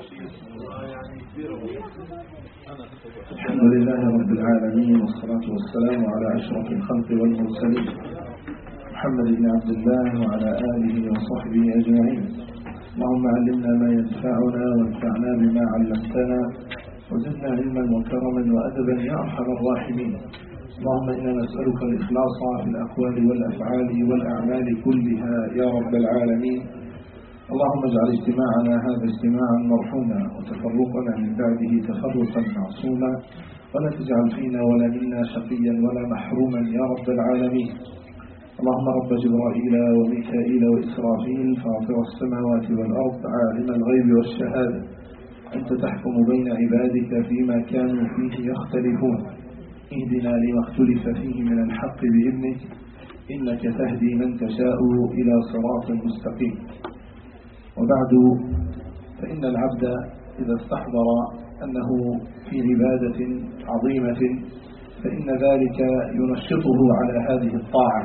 الحمد لله رب العالمين، والصلاة والسلام على أشرف الخلق والمرسلين محمد بن عبد الله وعلى آله وصحبه أجمعين. اللهم علمنا ما ينفعنا وانفعنا بما علمتنا وزدنا علما وكرما وأدبا يا أرحم الراحمين. اللهم إنا نسألك الإخلاص في الأقوال والأفعال والأعمال كلها يا رب العالمين. اللهم اجعل اجتماعنا هذا اجتماعا مرحوما وتفرقنا من بعده تفرقا معصوما، ولا تجعل فينا ولا منا شقيا ولا محروما يا رب العالمين. اللهم رب جبرائيل وميكائيل وإسرافيل فاطر السماوات والأرض عالم الغيب والشهادة، أنت تحكم بين عبادك فيما كانوا فيه يختلفون، اهدنا لما اختلف فيه من الحق بإذنك، إنك تهدي من تشاء إلى صراط مستقيم. وبعد، فإن العبد إذا استحضر أنه في عبادة عظيمة فإن ذلك ينشطه على هذه الطاعة،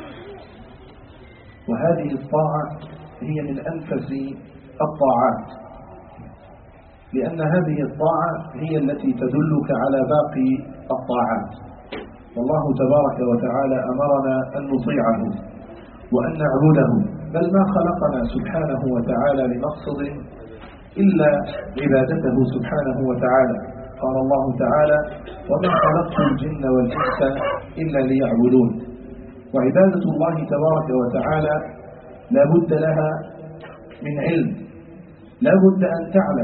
وهذه الطاعة هي من أنفس الطاعات، لأن هذه الطاعة هي التي تدلك على باقي الطاعات. والله تبارك وتعالى أمرنا أن نطيعه وأن نعبده، بل ما خلقنا سبحانه وتعالى لمقصد إلا عبادته سبحانه وتعالى. قال الله تعالى: وما خلقت الجن والإنس إلا ليعبدون. وعبادة الله تبارك وتعالى لا بد لها من علم، لا بد أن تعلم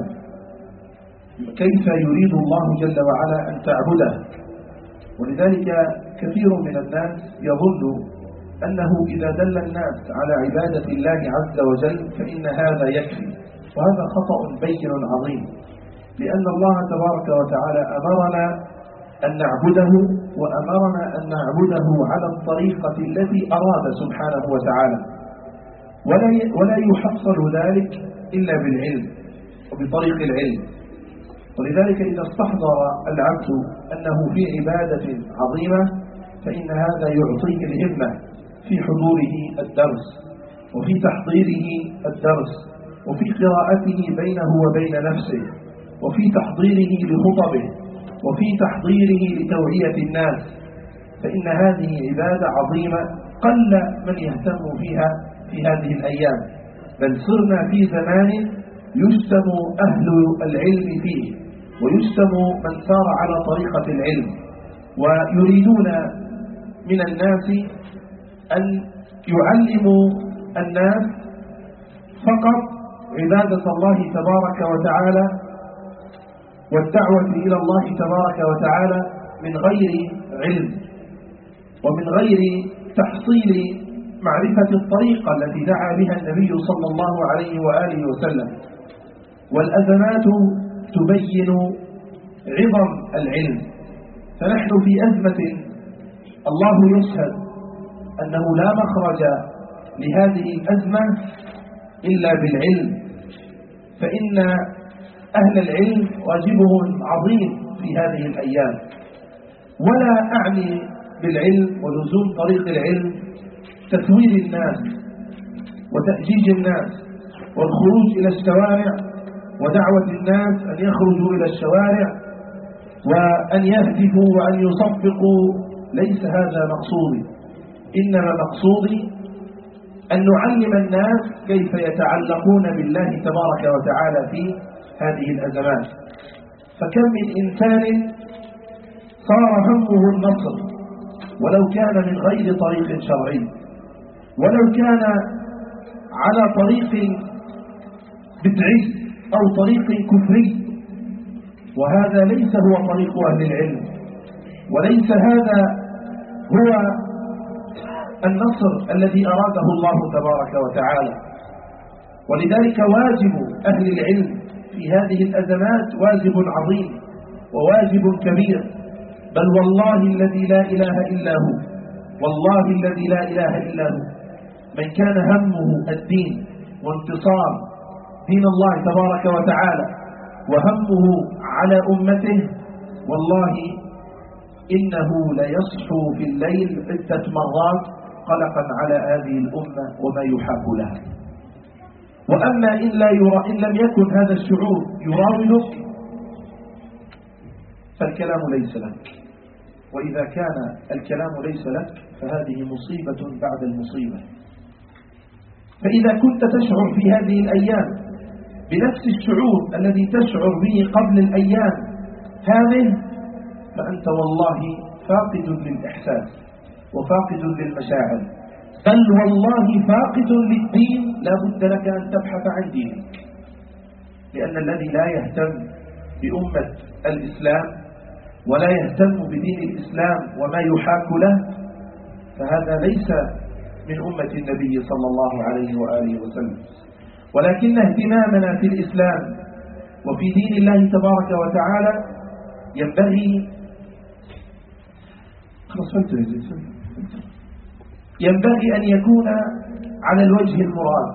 كيف يريد الله جل وعلا أن تعبده. ولذلك كثير من الناس يظن أنه إذا دل الناس على عبادة الله عز وجل فإن هذا يكفي، وهذا خطأ بين عظيم، لأن الله تبارك وتعالى أمرنا أن نعبده، وأمرنا أن نعبده على الطريقة التي أراد سبحانه وتعالى، ولا يحصل ذلك إلا بالعلم وبطريق العلم. ولذلك إذا استحضر العبد أنه في عبادة عظيمة فإن هذا يعطيه الهمة في حضوره الدرس، وفي تحضيره الدرس، وفي قراءته بينه وبين نفسه، وفي تحضيره لخطبه، وفي تحضيره لتوعية الناس، فإن هذه عبادة عظيمة قل من يهتم فيها في هذه الأيام، بل صرنا في زمان يشتم أهل العلم فيه، ويشتم من سار على طريقة العلم، ويريدون من الناس أن يعلموا الناس فقط عبادة الله تبارك وتعالى والدعوة إلى الله تبارك وتعالى من غير علم، ومن غير تحصيل معرفة الطريقة التي دعا بها النبي صلى الله عليه وآله وسلم. والأزمات تبين عظم العلم، فنحن في أزمة الله يشهد أنه لا مخرج لهذه الأزمة إلا بالعلم، فإن أهل العلم واجبهم عظيم في هذه الأيام. ولا أعني بالعلم ولزوم طريق العلم تسويد الناس وتأجيج الناس والخروج إلى الشوارع ودعوة الناس أن يخرجوا إلى الشوارع وأن يهتفوا وأن يصفقوا، ليس هذا مقصودي. إنما مقصودي أن نعلم الناس كيف يتعلقون بالله تبارك وتعالى في هذه الأزمات. فكم من إنسان صار همه النصر ولو كان من غير طريق شرعي، ولو كان على طريق بدعي أو طريق كفري، وهذا ليس هو طريق أهل العلم، وليس هذا هو النصر الذي أراده الله تبارك وتعالى. ولذلك واجب أهل العلم في هذه الأزمات واجب عظيم وواجب كبير، بل والله الذي لا إله إلا هو، والله الذي لا إله إلا هو، من كان همه الدين وانتصار دين الله تبارك وتعالى وهمه على أمته، والله إنه ليصحو في الليل عدة مرات قلقا على هذه الأمة وما يحاك لها. وأما إن لم يكن هذا الشعور يراودك فالكلام ليس لك. وإذا كان الكلام ليس لك فهذه مصيبة بعد المصيبة. فإذا كنت تشعر في هذه الأيام بنفس الشعور الذي تشعر به قبل الأيام هذه فأنت والله فاقد للإحساس وفاقد للمشاعر، بل والله فاقد للدين. لا بد لك أن تبحث عن دينك، لأن الذي لا يهتم بأمة الإسلام ولا يهتم بدين الإسلام وما يحاك له فهذا ليس من أمة النبي صلى الله عليه وآله وسلم. ولكن اهتمامنا في الإسلام وفي دين الله تبارك وتعالى ينبغي أن يكون على الوجه المراد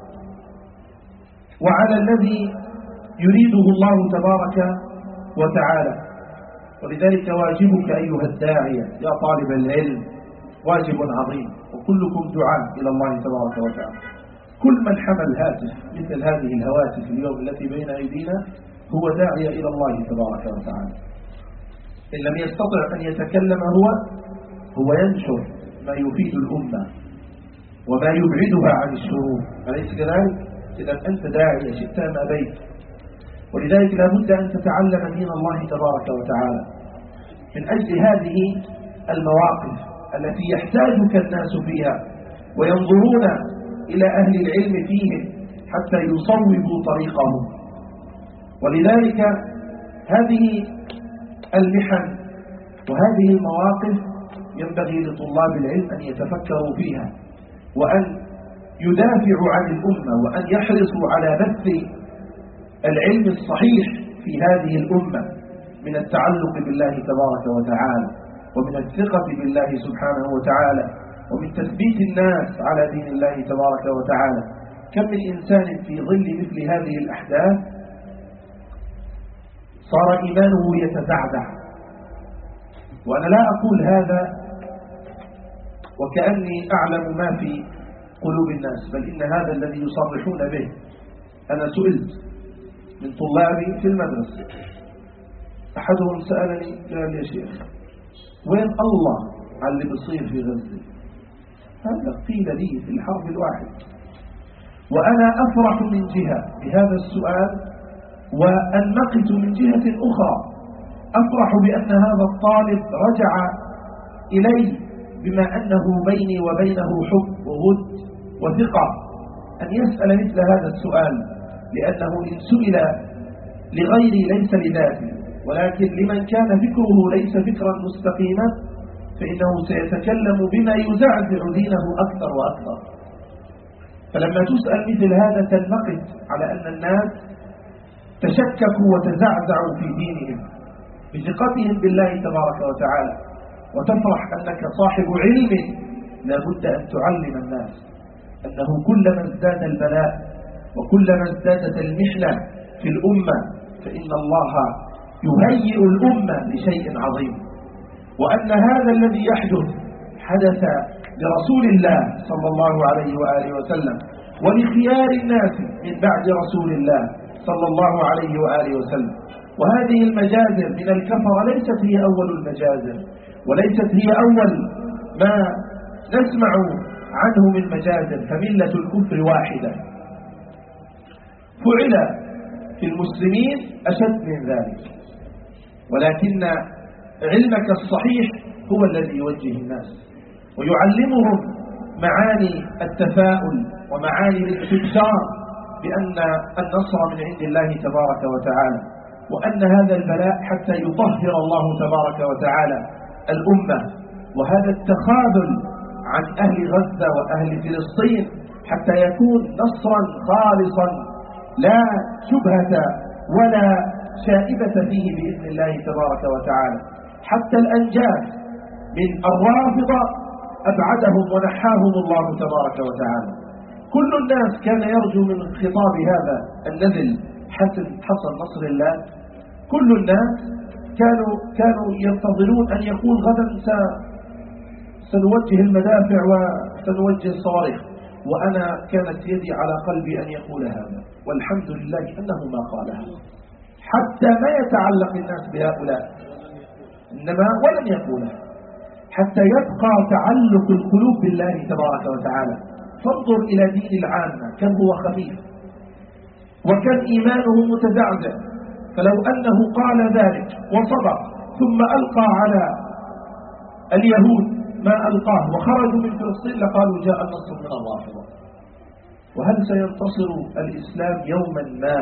وعلى الذي يريده الله تبارك وتعالى. ولذلك واجبك أيها الداعية يا طالب العلم واجب عظيم، وكلكم دعاء إلى الله تبارك وتعالى. كل من حمل هاتف مثل هذه الهواتف اليوم التي بين أيدينا هو داعية إلى الله تبارك وتعالى. إن لم يستطع أن يتكلم هو ينشر ما يفيد الأمة وما يبعدها عن الشرور، أليس كذلك؟ إذا أنت داعية شئت أم أبيت. ولذلك لا بد أن تتعلم دين الله تبارك وتعالى. من أجل هذه المواقف التي يحتاجك الناس فيها وينظرون إلى أهل العلم فيهم حتى يصوبوا طريقهم. ولذلك هذه المحن وهذه المواقف ينبغي لطلاب العلم أن يتفكروا فيها وأن يدافعوا عن الأمة وأن يحرصوا على بث العلم الصحيح في هذه الأمة من التعلق بالله تبارك وتعالى ومن الثقة بالله سبحانه وتعالى ومن تثبيت الناس على دين الله تبارك وتعالى. كم من إنسان في ظل مثل هذه الأحداث صار إيمانه يتزعزع. وأنا لا أقول هذا وكأني أعلم ما في قلوب الناس، بل إن هذا الذي يصرحون به. أنا سئلت من طلابي في المدرسة، أحدهم سألني قال يا شيخ وين الله على اللي بيصير في غزة؟ هذا قيل لي في الحرب الواحد. وأنا أفرح من جهة بهذا السؤال وأنمقت من جهة أخرى. أفرح بأن هذا الطالب رجع إلي بما أنه بيني وبينه حب وود وثقة أن يسأل مثل هذا السؤال، لأنه إن سئل لغيري ليس لذاته ولكن لمن كان فكره ليس فكرا مستقيما فإنه سيتكلم بما يزعزع دينه أكثر وأكثر. فلما تسأل مثل هذا تنمقت على أن الناس تشككوا وتزعزعوا في دينهم بثقتهم بالله تبارك وتعالى، وتفرح أنك صاحب علم. لا بد أن تعلم الناس أنه كلما ازداد البلاء وكلما ازدادت المحنة في الأمة فإن الله يهيئ الأمة لشيء عظيم، وأن هذا الذي حدث لرسول الله صلى الله عليه وآله وسلم ولخيار الناس من بعد رسول الله صلى الله عليه وآله وسلم. وهذه المجازر من الكفر ليست هي أول المجازر وليست هي أول ما نسمع عنه من مجازر، فملة الكفر واحدة. فعل في المسلمين أشد من ذلك، ولكن علمك الصحيح هو الذي يوجه الناس ويعلمهم معاني التفاؤل ومعاني الاستبشار بأن النصر من عند الله تبارك وتعالى، وأن هذا البلاء حتى يطهر الله تبارك وتعالى الأمة، وهذا التخاذل عن أهل غزة وأهل فلسطين حتى يكون نصرا خالصا لا شبهة ولا شائبة فيه بإذن الله تبارك وتعالى. حتى الأنجاز من الرافضة أبعدهم ونحاهم الله تبارك وتعالى. كل الناس كان يرجو من خطاب هذا النذل حصل نصر الله. كل الناس كانوا ينتظرون أن يقول غدا سنوجه المدافع وسنوجه الصواريخ. وأنا كانت يدي على قلبي أن يقول هذا، والحمد لله أنه ما قالها، حتى ما يتعلق الناس بهؤلاء، إنما ولم يقولها حتى يبقى تعلق القلوب بالله تبارك وتعالى. فانظر إلى دين العامة كم هو خفيف وكم إيمانه متزعزع، فلو أنه قال ذلك وصدق ثم ألقى على اليهود ما ألقاه وخرجوا من فلسطين لقالوا جاء النصر من الرافضة. وهل سينتصر الإسلام يوما ما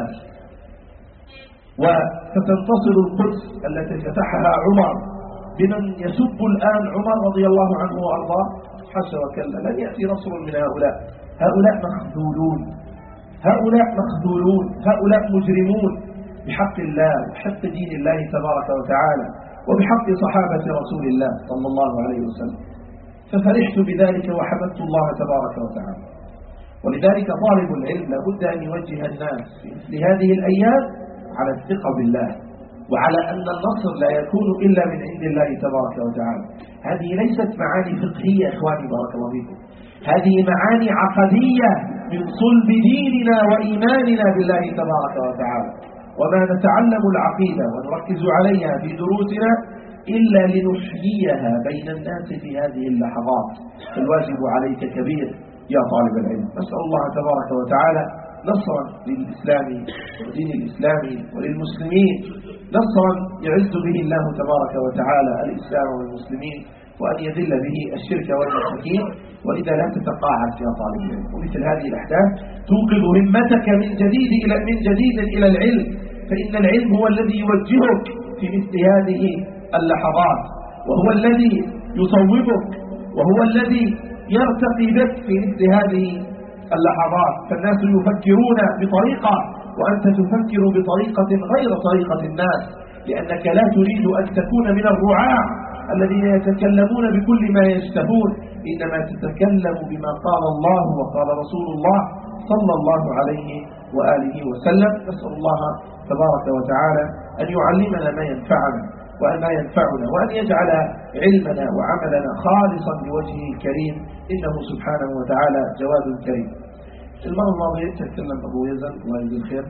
وستنتصر القدس التي فتحها عمر بمن يسب الآن عمر رضي الله عنه وأرضاه؟ حاشا وكلا، لن يأتي نصر من هؤلاء. هؤلاء مخذولون، هؤلاء مخذولون، هؤلاء مجرمون بحق الله وحق دين الله تبارك وتعالى وبحق صحابة رسول الله صلى الله عليه وسلم. ففرحت بذلك وحمدت الله تبارك وتعالى. ولذلك طالب العلم لابد أن يوجه الناس في مثل هذه الأيام على الثقة بالله، وعلى أن النصر لا يكون إلا من عند الله تبارك وتعالى. هذه ليست معاني فقهية إخواني بارك الله فيكم، هذه معاني عقدية من صلب ديننا وإيماننا بالله تبارك وتعالى. وما نتعلم العقيدة ونركز عليها في دروسنا إلا لنحييها بين الناس في هذه اللحظات. الواجب عليك كبير يا طالب العلم. نسأل الله تبارك وتعالى نصرا للإسلام ودين الإسلام وللمسلمين، نصرا يعز به الله تبارك وتعالى الإسلام والمسلمين، وأن يذل به الشرك والمشركين. وإذا لا تتقاعد يا طالب العلم، ومثل هذه الأحداث توقظ همتك من جديد إلى العلم، فإن العلم هو الذي يوجهك في مثل هذه اللحظات، وهو الذي يصوبك، وهو الذي يرتقي بك في مثل هذه اللحظات. فالناس يفكرون بطريقة وأنت تفكر بطريقة غير طريقة الناس، لأنك لا تريد أن تكون من الرعاع الذين يتكلمون بكل ما يشتهون، إنما تتكلم بما قال الله وقال رسول الله صلى الله عليه وآله وسلم. نسأل الله تبارك وتعالى أن يعلمنا ما ينفعنا وأن يجعل علمنا وعملنا خالصا لوجهه الكريم، إنه سبحانه وتعالى جواد كريم. المرة الماضية تكلم أبو يزن الله يجزيه الخير،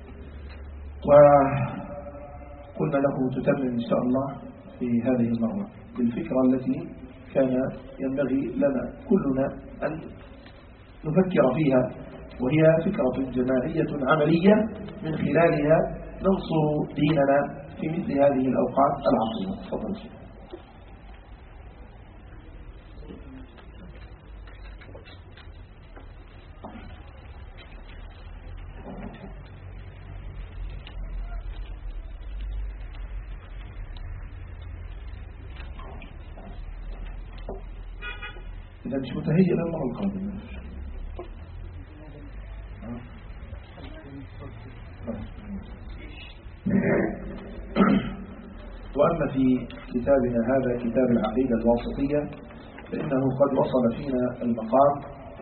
وقلنا له تتمم إن شاء الله في هذه المرة بالفكرة التي كان ينبغي لنا كلنا أن نفكر فيها، وهي فكرة جماعية عملية من خلالها ننصر ديننا في مثل هذه الأوقات العصيبة. تفضل. إذا مش متهيئ للمرة القادمة. وأما في كتابنا هذا كتاب العقيدة الواسطية فإنه قد وصل فينا المقام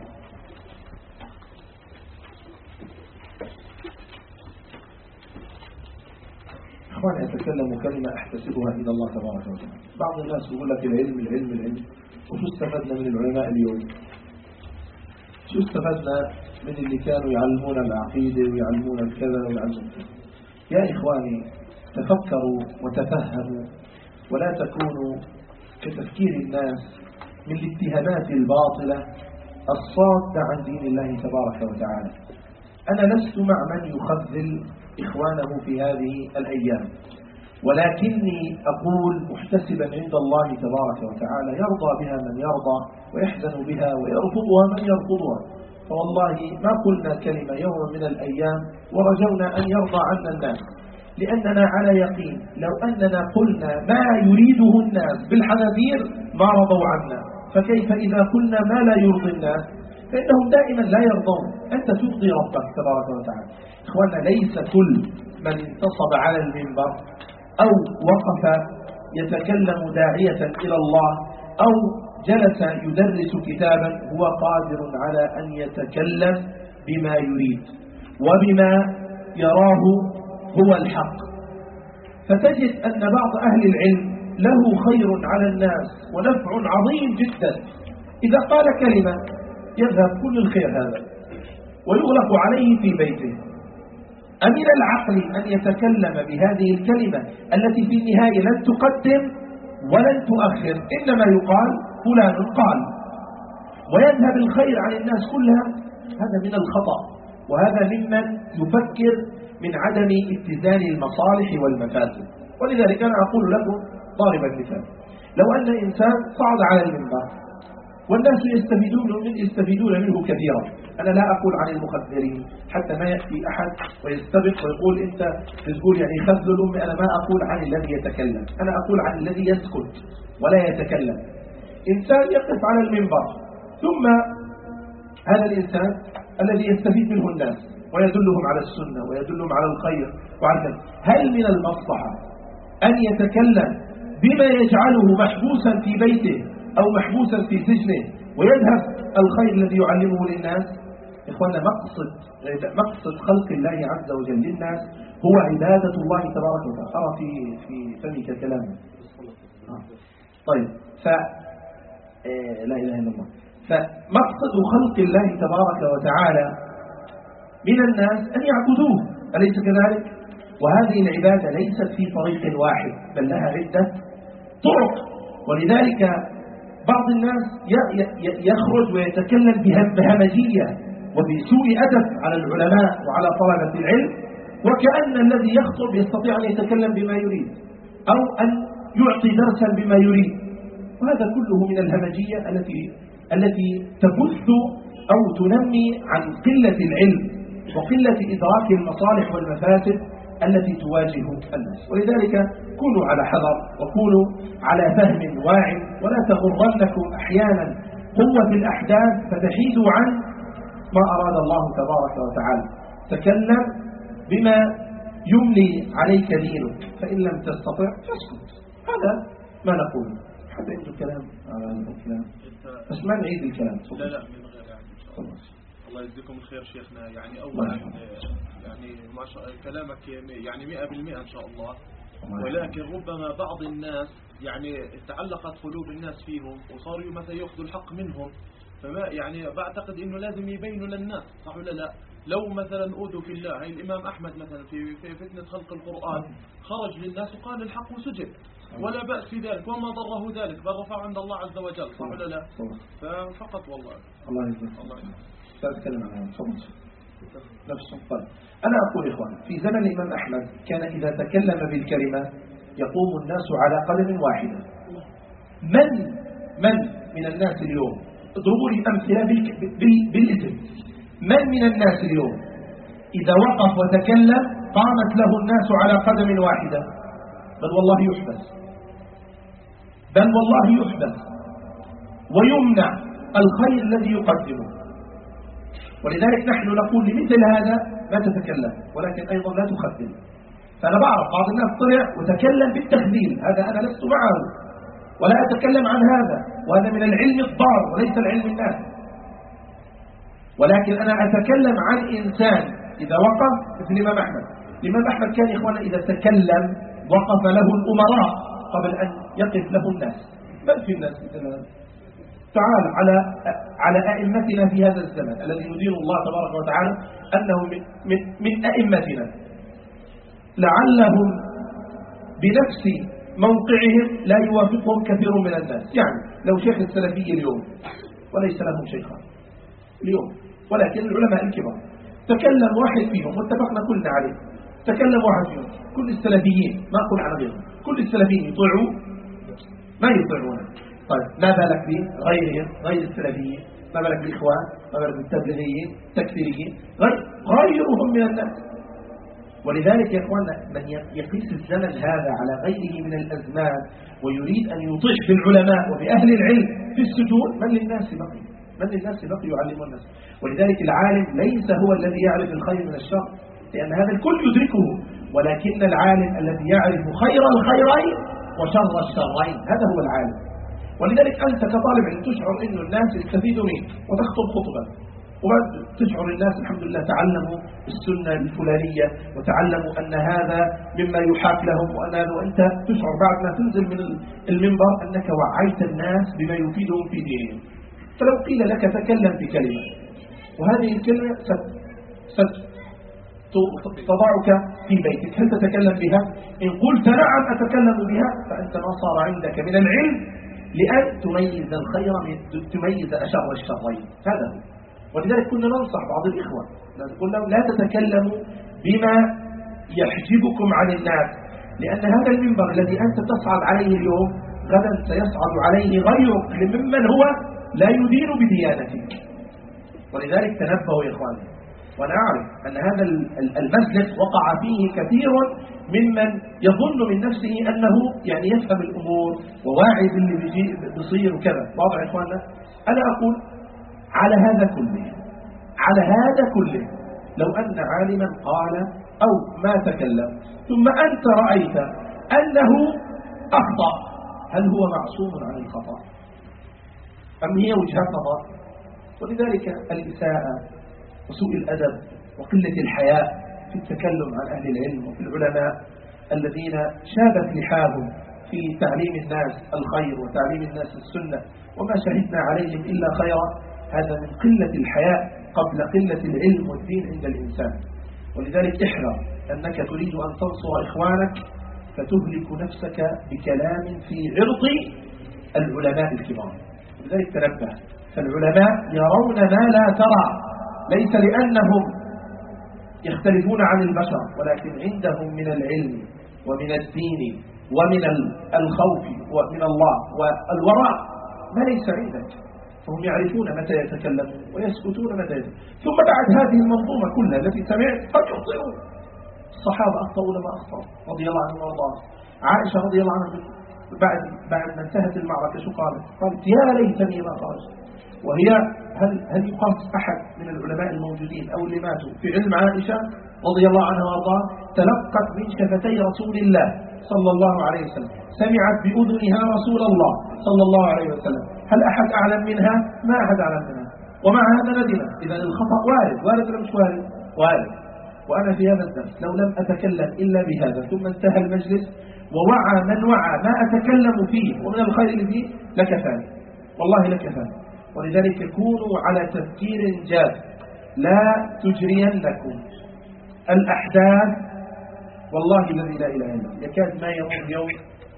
أخواني أتكلم كلمة أحتسبها إلى الله تبارك وتعالى. بعض الناس يقول لك العلم وشو استفدنا من العلماء اليوم؟ شو استفدنا من اللي كانوا يعلمون العقيدة ويعلمون الكذا ويعلمون كذا؟ يا إخواني تفكروا وتفهموا، ولا تكونوا كتفكير الناس من الاتهامات الباطلة الصادة عن دين الله تبارك وتعالى. أنا لست مع من يخذل إخوانه في هذه الأيام، ولكني أقول محتسبا عند الله تبارك وتعالى يرضى بها من يرضى ويحزن بها ويرفضها من يرفضها. فوالله ما قلنا كلمة يوم من الأيام ورجونا أن يرضى عنا الناس، لأننا على يقين لو أننا قلنا ما يريده الناس بالحنابير ما رضوا عنا، فكيف إذا قلنا ما لا يرضي الناس؟ فإنهم دائما لا يرضون. أنت ترضي ربك تبارك وتعالى. إخوانا ليس كل من انتصب على المنبر أو وقف يتكلم داعية إلى الله أو جلس يدرس كتابا هو قادر على أن يتكلم بما يريد وبما يراه هو الحق. فتجد أن بعض أهل العلم له خير على الناس ونفع عظيم جدا إذا قال كلمة يذهب كل الخير هذا ويغلق عليه في بيته. أمن العقل أن يتكلم بهذه الكلمة التي في النهاية لن تقدم ولن تؤخر، إنما يقال فلان قال، ويذهب الخير عن الناس كلها؟ هذا من الخطأ، وهذا ممن يفكر من عدم اتزان المصالح والمفاسد. ولذلك أنا أقول لكم ضارب المثال، لو أن إنسان صعد على المنبر والناس يستفيدون منه كثيرا، أنا لا أقول عن المخدرين حتى ما يأتي أحد ويستبق ويقول أنت تقول يعني خذل الأم، أنا ما أقول عن الذي يتكلم، أنا أقول عن الذي يسكت ولا يتكلم. إنسان يقف على المنبر، ثم هذا الإنسان الذي يستفيد منه الناس ويدلهم على السنة ويدلهم على الخير وعلى، هل من المصلحة أن يتكلم بما يجعله محبوسا في بيته أو محبوسا في سجنه ويذهب الخير الذي يعلمه للناس؟ إخوانا، مقصد خلق الله عز وجل للناس هو عبادة الله تبارك وتعالى. أرى في فمك كلامه. طيب، لا إله إلا الله. فمقصد خلق الله تبارك وتعالى من الناس أن يعبدوه، أليس كذلك؟ وهذه العبادة ليست في طريق واحد، بل لها عدة طرق. ولذلك بعض الناس يخرج ويتكلم بهمجية وبسوء أدب على العلماء وعلى طلبة العلم، وكأن الذي يخطب يستطيع أن يتكلم بما يريد أو أن يعطي درسا بما يريد، وهذا كله من الهمجية التي تبث أو تنمي عن قلة العلم وقلة إدراك المصالح والمفاسد التي تواجه الناس. ولذلك كونوا على حذر وكونوا على فهم واع، ولا تغرنكم أحيانا قوة الأحداث فتحيدوا عن ما أراد الله تبارك وتعالى. تكلم بما يملي عليك دينك، فإن لم تستطع فاسكت. هذا ما نقول. حتى عنده كلام على هذا الكلام، بس ما نعيد الكلام. لا من غير يعني. الله يجزيكم الخير شيخنا. يعني أولا يعني ما شاء كلامك يعني 100% إن شاء الله، ولكن ربما بعض الناس يعني تعلقت قلوب الناس فيهم وصاروا مثلا يأخذوا الحق منهم، فما يعني بعتقد إنه لازم يبينوا للناس، صح ولا لا؟ لو مثلا أوذوا في الله، هي الإمام أحمد مثلا في فتنة خلق القرآن خرج للناس وقال الحق وسجد، ولا بأس في ذلك وما ضره ذلك، بل رفع عند الله عز وجل، صح ولا لا؟ ففقط والله. الله يجزاك. الله سأتكلم عن هذا. تفضل. نفس الطالب. أنا أقول إخوان، في زمن الإمام أحمد كان إذا تكلم بالكلمة يقوم الناس على قدم واحدة. من الناس اليوم، اضربوا لي أمثلة بالاسم، من الناس اليوم إذا وقف وتكلم قامت له الناس على قدم واحدة؟ بل والله يحبس ويمنع الخير الذي يقدمه. ولذلك نحن نقول لمثل هذا ما تتكلم، ولكن أيضا لا تخذل. فأنا بعرف بعض الناس طلع وتكلم بالتخذيل، هذا أنا لست معه ولا أتكلم عن هذا، وهذا من العلم الضار وليس العلم الناس. ولكن أنا أتكلم عن إنسان إذا وقف مثل الإمام أحمد. الإمام أحمد كان إخوانا إذا تكلم وقف له الأمراء قبل أن يقف له الناس. بل في الناس مثل تعال على أئمتنا في هذا الزمن الذي يدين الله تبارك وتعالى أنه من أئمتنا، لعلهم بنفس موقعهم لا يوافقهم كثير من الناس. يعني لو شيخ السلفي اليوم وليس لهم شيخان اليوم، ولكن العلماء الكبار تكلم واحد فيهم واتفقنا كلنا عليه، تكلم واحد فيهم، كل السلفيين ما أقول على غيرهم، كل السلفيين يطيعوا ما يطيعونه. طيب ما بالك بغيرهم، غير السلفيين، ما بالك بالإخوان، ما بالك بالتبليغيين، التكفيريين، غيرهم من الناس. ولذلك يا إخواننا من يقيس الزمن هذا على غيره من الأزمان ويريد أن يطيح بالعلماء وبأهل العلم في السجون، من للناس بقي يعلم الناس. ولذلك العالم ليس هو الذي يعرف الخير من الشر، لأن هذا الكل يدركه، ولكن العالم الذي يعرف خير الخيرين وشر الشرين، هذا هو العالم. ولذلك أنت كطالب علم تشعر أن الناس يستفيدوا منك وتخطب خطبة، وتشعر الناس الحمد لله تعلموا السنة الفلانية وتعلموا أن هذا مما يحاك لهم وأنت تشعر بعد ما تنزل من المنبر أنك وعيت الناس بما يفيدهم في دينهم. فلو قيل لك تكلم بكلمة وهذه الكلمة ستضعك في بيتك، هل تتكلم بها؟ إن قلت نعم أتكلم بها فأنت ما صار عندك من العلم لأن تميز الخير تميز أشر الشرين. هذا هو. ولذلك كنا ننصح بعض الإخوة نقول لهم لا تتكلموا بما يحجبكم عن الناس، لأن هذا المنبر الذي أنت تصعد عليه اليوم غدا سيصعد عليه غيرك ممن هو لا يدين بديانتك. ولذلك تنبهوا يا إخواني. وأنا أعرف أن هذا المسلك وقع فيه كثير ممن يظن من نفسه أنه يعني يفهم الأمور وواعي باللي بيصير وكذا. بعض إخواننا أنا أقول على هذا كله لو أن عالما قال أو ما تكلم ثم أنت رأيت أنه أخطأ، هل هو معصوم عن الخطأ أم هي وجهات نظر؟ ولذلك الإساءة وسوء الأدب وقلة الحياء في التكلم عن أهل العلم وفي العلماء الذين شابت لحاهم في تعليم الناس الخير وتعليم الناس السنة وما شهدنا عليهم إلا خيرا، هذا من قلة الحياء قبل قلة العلم والدين عند الإنسان. ولذلك احذر أنك تريد أن تنصر إخوانك فتهلك نفسك بكلام في عرض العلماء الكبار. ولذلك تنبه، فالعلماء يرون ما لا ترى، ليس لأنهم يختلفون عن البشر ولكن عندهم من العلم ومن الدين ومن الخوف ومن الله والوراء ما ليس عندك، فهم يعرفون متى يتكلمون ويسكتون متى يتكلمون. ثم بعد هذه المنظومة كلها التي سمعت قد يخطئون. الصحابة أخطأوا لما أخطأوا رضي الله عنهم وارضاهم. عائشة رضي الله عنها بعد ما انتهت المعركة شو قالت يا ليتني ما خرجت. وهي هل يقاس أحد من العلماء الموجودين أو اللي ماتوا في علم عائشة رضي الله عنها وارضاها تلقت من شفتي رسول الله صلى الله عليه وسلم، سمعت بأذنها رسول الله صلى الله عليه وسلم، هل أحد أعلم منها؟ ما أحد أعلم منها، ومع هذا ندم. إذا الخطأ وارد ولا مش وارد. وأنا في هذا الدرس لو لم أتكلم إلا بهذا ثم انتهى المجلس ووعى من وعى ما أتكلم فيه ومن الخير اللي فيه لكفاني، والله لكفاني. ولذلك كونوا على تفكير جاد، لا تجرينكم الأحداث والله الذي لا إله إلا هو. يكاد ما يمر يوم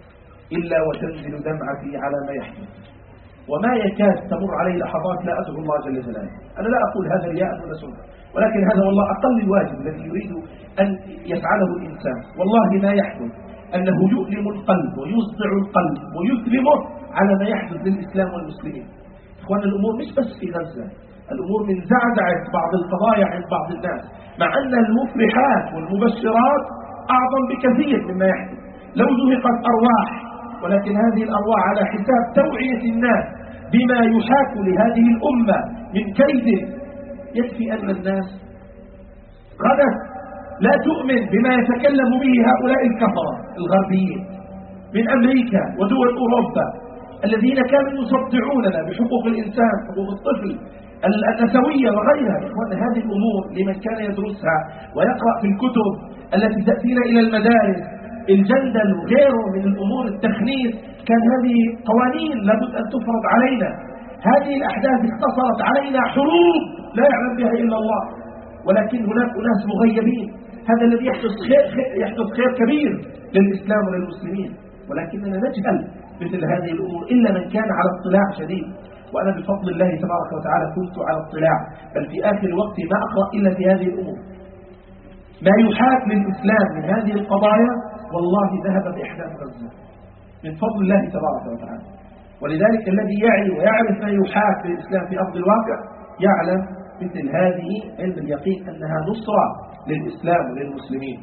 إلا وتنزل دمعتي على ما يحدث، وما يكاد تمر عليه لحظات لا أدعو الله جل جلاله. أنا لا أقول هذا رياء ولا سنة، ولكن هذا والله أقل الواجب الذي يريد أن يفعله الإنسان. والله ما يحدث أنه يؤلم القلب ويصدع القلب ويثلمه على ما يحدث للإسلام والمسلمين. إخوان الأمور مش بس في غزة، الأمور من زعزعت بعض القضايا عند بعض الناس، مع أن المفرحات والمبشرات أعظم بكثير مما يحدث. لو ذهقت أرواح، ولكن هذه الأرواح على حساب توعية الناس بما يحاك لهذه الأمة من كيد. يكفي أن الناس غدا لا تؤمن بما يتكلم به هؤلاء الكفرة الغربيين من أمريكا ودول أوروبا الذين كانوا يصدعوننا بحقوق الإنسان، حقوق الطفل، النسوية وغيرها. إخوان هذه الأمور لمن كان يدرسها ويقرأ في الكتب التي تأتينا إلى المدارس، الجندل وغيره من الأمور التخنيث، كان هذه قوانين لابد أن تفرض علينا. هذه الأحداث اختصرت علينا حروب لا يعلم بها إلا الله، ولكن هناك ناس مغيبين. هذا الذي يحدث خير كبير للإسلام وللمسلمين، ولكننا نجهل مثل هذه الأمور إلا من كان على اطلاع شديد. وأنا بفضل الله تبارك وتعالى كنت على اطلاع، بل في آخر وقت ما أقرأ إلا في هذه الأمور. ما يحاك للإسلام من هذه القضايا والله ذهب بإحداث غزة من فضل الله تبارك وتعالى. ولذلك الذي يعي ويعرف ما يحاك للإسلام في أرض الواقع يعلم مثل هذه علم اليقين أنها نصرة للإسلام وللمسلمين.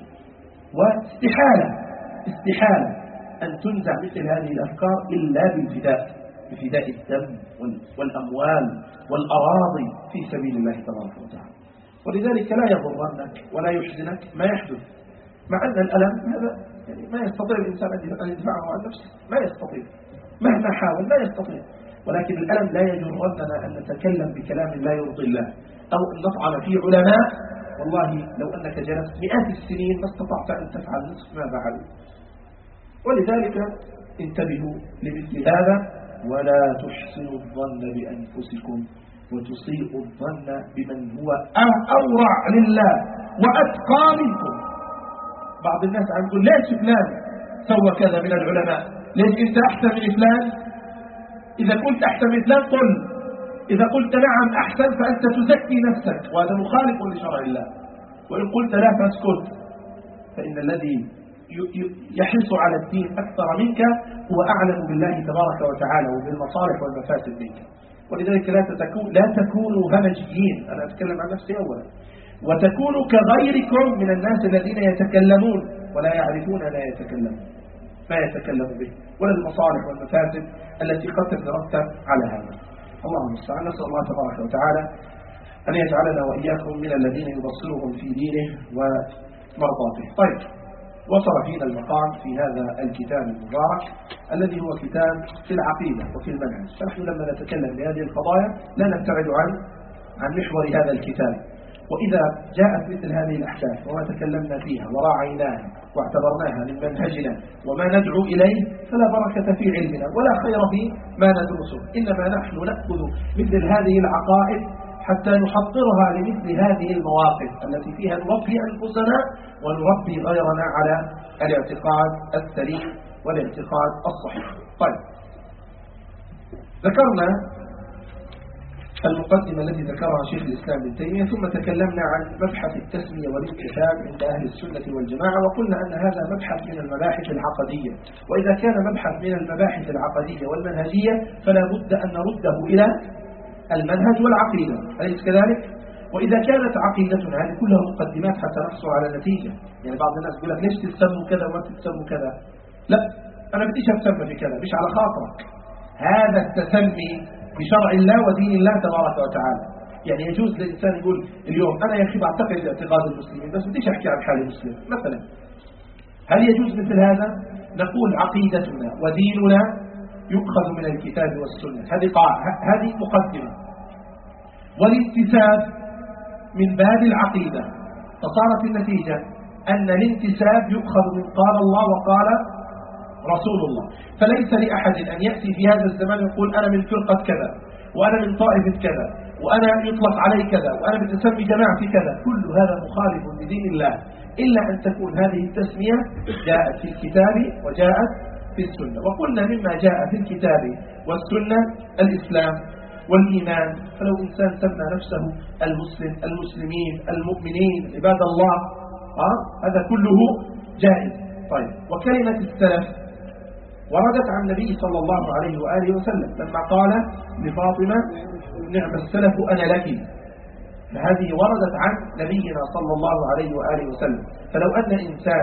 واستحالة أن تنزع مثل هذه الأفكار إلا بفداء الدم والأموال والأراضي في سبيل الله تبارك وتعالى. ولذلك لا يضرنك ولا يحزنك ما يحدث، مع أن الألم هذا يعني ما يستطيع الإنسان أن يدفعه عن نفسه، ما يستطيع مهما حاول، لا يستطيع. ولكن الألم لا يجرننا أن نتكلم بكلام لا يرضي الله أو أن نطعن في علماء. والله لو أنك جلست مئات السنين ما استطعت أن تفعل نصف ما فعلوا. ولذلك انتبهوا لمثل هذا ولا تحسنوا الظن بأنفسكم وتسيئوا الظن بمن هو أورع لله وأتقى منكم. بعض الناس عم يقول ليش فلان سوى كذا من العلماء؟ ليش أنت أحسن من فلان؟ إذا قلت أحسن من فلان قل، إذا قلت نعم أحسن فأنت تزكي نفسك، وهذا مخالف لشرع الله. وإن قلت لا فاسكت، فإن الذي يحرص على الدين أكثر منك هو أعلم بالله تبارك وتعالى وبالمصالح والمفاسد منك. ولذلك لا تكونوا همجيين، أنا أتكلم عن نفسي أولا، وتكونوا كغيركم من الناس الذين يتكلمون ولا يعرفون ما يتكلم به ولا المصالح والمفاسد التي قد تترتب على هذا. اللهم المستعان. نسأل الله تبارك وتعالى أن يجعلنا وإياكم من الذين يبصرهم في دينه ومرضاته. طيب، وصل فينا المقام في هذا الكتاب المبارك الذي هو كتاب في العقيدة وفي المنهج. فنحن لما نتكلم بهذه القضايا لا نبتعد عن محور هذا الكتاب، وإذا جاءت مثل هذه الأحداث وما تكلمنا فيها وراعيناها واعتبرناها من منهجنا وما ندعو إليه فلا بركة في علمنا ولا خير في ما ندرسه. إنما نحن نأخذ مثل هذه العقائد حتى نحضرها لمثل هذه المواقف التي فيها نربي أنفسنا ونربي غيرنا على الاعتقاد السليم والاعتقاد الصحيح. طيب، ذكرنا المقدمة التي ذكرها شيخ الإسلام ابن تيمية، ثم تكلمنا عن مبحث التسمية والانتساب عند أهل السنة والجماعة، وقلنا أن هذا مبحث من المباحث العقدية، وإذا كان مبحث من المباحث العقدية والمنهجية فلا بد أن نرده إلى المنهج والعقيدة، أليس كذلك؟ وإذا كانت عقيدتنا هذه كلها مقدمات حتى نحصل على نتيجة. يعني بعض الناس يقول لك ليش تسموا كذا وما تسموا كذا؟ لا، أنا بديش أتسمى بكذا، مش على خاطرك. هذا التسمي بشرع الله ودين الله تبارك وتعالى. يعني يجوز للإنسان يقول اليوم أنا يا أخي بعتقد اعتقاد المسلمين بس بديش أحكي عن حال المسلم مثلا. هل يجوز مثل هذا؟ نقول عقيدتنا وديننا يؤخذ من الكتاب والسنة، هذه مقدمة. والانتساب من باب العقيدة، فصارت النتيجة أن الانتساب يؤخذ من قال الله وقال رسول الله. فليس لأحد أن يأتي في هذا الزمان يقول أنا من فرقة كذا وأنا من طائفة كذا وأنا يطلق علي كذا وأنا بتسمي جماعتي كذا. كل هذا مخالف لدين الله، إلا أن تكون هذه التسمية جاءت في الكتاب وجاءت في السنة. وقلنا مما جاء في الكتاب والسنة الإسلام والإيمان. فلو إنسان سمى نفسه المسلم، المسلمين، المؤمنين، عباد الله، هذا كله جائز. طيب، وكلمة السلف وردت عن النبي صلى الله عليه وآله وسلم لما قال لفاطمة نعم السلف أنا لك، فهذه وردت عن نبينا صلى الله عليه وآله وسلم. فلو أن إنسان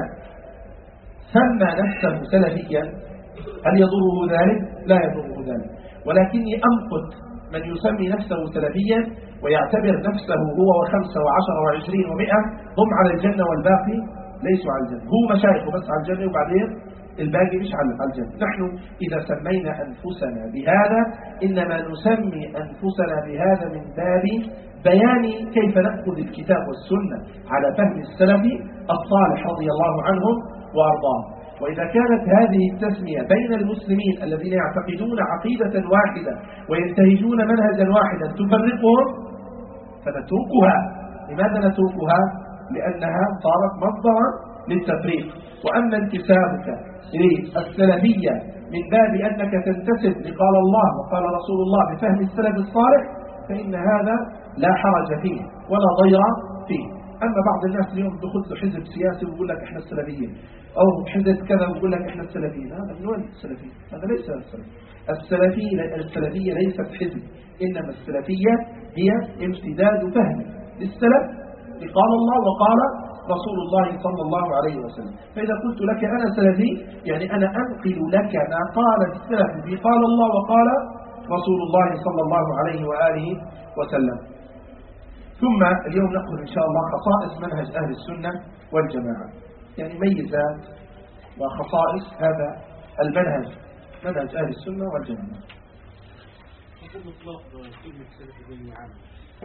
سمى نفسه سلفيا هل يضره ذلك؟ لا يضره ذلك. ولكني أمقت من يسمي نفسه سلفيا ويعتبر نفسه هو و5 و10 و20 و100 هم على الجنة والباقي ليسوا على الجنة. هو مشايخه بس على الجنة وبعدين الباقي مش على الجنة. نحن إذا سمينا أنفسنا بهذا إنما نسمي أنفسنا بهذا من باب بيان كيف نأخذ الكتاب والسنة على فهم السلف الصالح رضي الله عنهم وأرضاهم. وإذا كانت هذه التسمية بين المسلمين الذين يعتقدون عقيدة واحدة وينتهجون منهجا واحدا تفرقهم فنتركها. لماذا نتركها؟ لأنها صارت مصدرا للتفريق. وأما انتسابك للسلفية من باب أنك تنتسب لقال الله وقال رسول الله بفهم السلف الصالح فإن هذا لا حرج فيه ولا ضير فيه. أما بعض الناس اليوم دخل حزب سياسي ويقول لك إحنا السلفيين، أو حزب كذا ويقول لك إحنا السلفيين. هذا من وين السلفيين؟ هذا ليس السلفية. السلفية ليست حزب، إنما السلفية هي امتداد فهم للسلف قال الله وقال رسول الله صلى الله عليه وسلم. فإذا قلت لك أنا سلفي يعني أنا أنقل لك ما قال السلف في قال الله وقال رسول الله صلى الله عليه وآله وسلم. ثم اليوم نأخذ إن شاء الله خصائص منهج أهل السنة والجماعة، يعني ميزات وخصائص هذا المنهج، منهج أهل السنة والجماعة.